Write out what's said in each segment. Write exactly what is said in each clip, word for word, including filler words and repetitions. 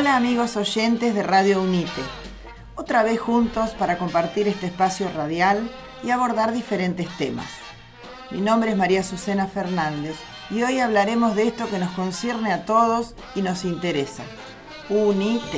Hola amigos oyentes de Radio UNITE, otra vez juntos para compartir este espacio radial y abordar diferentes temas. Mi nombre es María Azucena Fernández y hoy hablaremos de esto que nos concierne a todos y nos interesa, UNITE.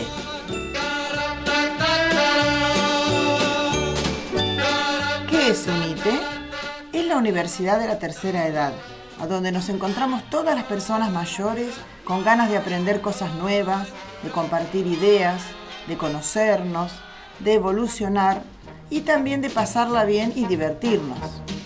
¿Qué es UNITE? Es la Universidad de la Tercera Edad, a donde nos encontramos todas las personas mayores con ganas de aprender cosas nuevas, de compartir ideas, de conocernos, de evolucionar y también de pasarla bien y divertirnos.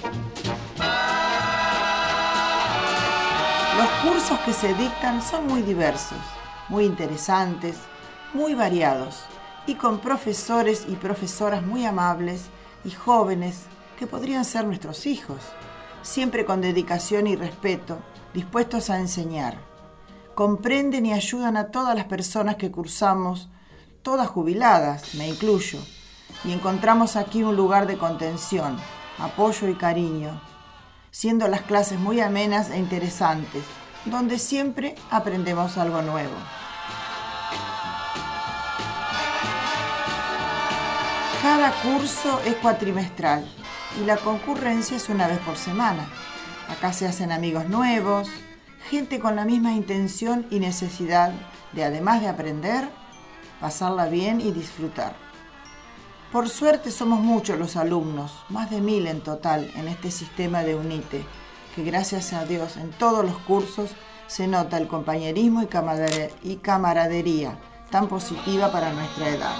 Los cursos que se dictan son muy diversos, muy interesantes, muy variados y con profesores y profesoras muy amables y jóvenes que podrían ser nuestros hijos, siempre con dedicación y respeto, dispuestos a enseñar. Comprenden y ayudan a todas las personas que cursamos, todas jubiladas, me incluyo, y encontramos aquí un lugar de contención, apoyo y cariño, siendo las clases muy amenas e interesantes, donde siempre aprendemos algo nuevo. Cada curso es cuatrimestral y la concurrencia es una vez por semana. Acá se hacen amigos nuevos, gente con la misma intención y necesidad de, además de aprender, pasarla bien y disfrutar. Por suerte somos muchos los alumnos, más de mil en total en este sistema de UNITE, que gracias a Dios en todos los cursos se nota el compañerismo y camaradería tan positiva para nuestra edad.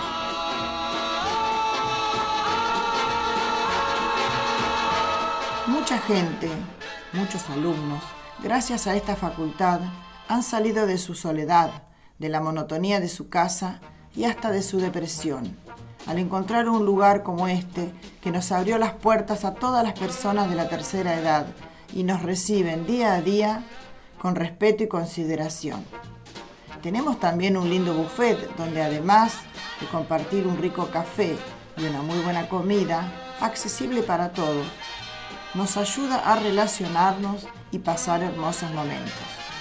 Mucha gente, muchos alumnos, gracias a esta facultad, han salido de su soledad, de la monotonía de su casa y hasta de su depresión, al encontrar un lugar como este que nos abrió las puertas a todas las personas de la tercera edad y nos reciben día a día con respeto y consideración. Tenemos también un lindo buffet donde además de compartir un rico café y una muy buena comida, accesible para todos, nos ayuda a relacionarnos y pasar hermosos momentos.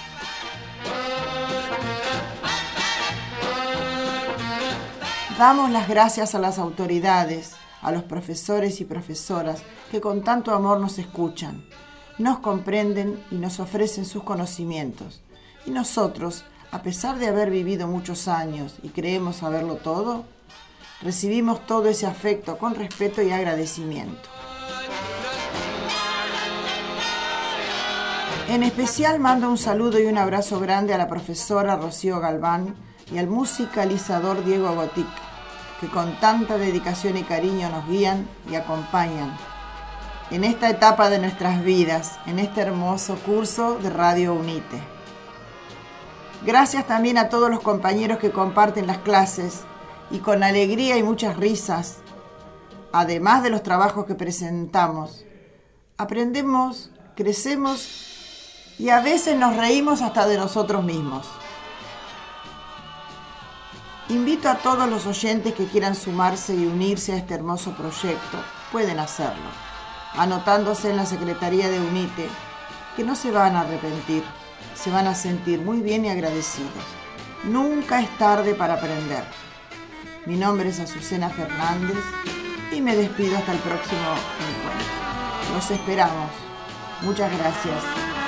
Damos las gracias a las autoridades, a los profesores y profesoras que con tanto amor nos escuchan, nos comprenden y nos ofrecen sus conocimientos. Y nosotros, a pesar de haber vivido muchos años y creemos saberlo todo, recibimos todo ese afecto con respeto y agradecimiento. En especial mando un saludo y un abrazo grande a la profesora Rocío Galván y al musicalizador Diego Gotic, que con tanta dedicación y cariño nos guían y acompañan en esta etapa de nuestras vidas, en este hermoso curso de Radio UNITE. Gracias también a todos los compañeros que comparten las clases y con alegría y muchas risas, además de los trabajos que presentamos, aprendemos, crecemos y a veces nos reímos hasta de nosotros mismos. Invito a todos los oyentes que quieran sumarse y unirse a este hermoso proyecto, pueden hacerlo, anotándose en la Secretaría de UNITE, que no se van a arrepentir, se van a sentir muy bien y agradecidos. Nunca es tarde para aprender. Mi nombre es Azucena Fernández y me despido hasta el próximo encuentro. Los esperamos. Muchas gracias.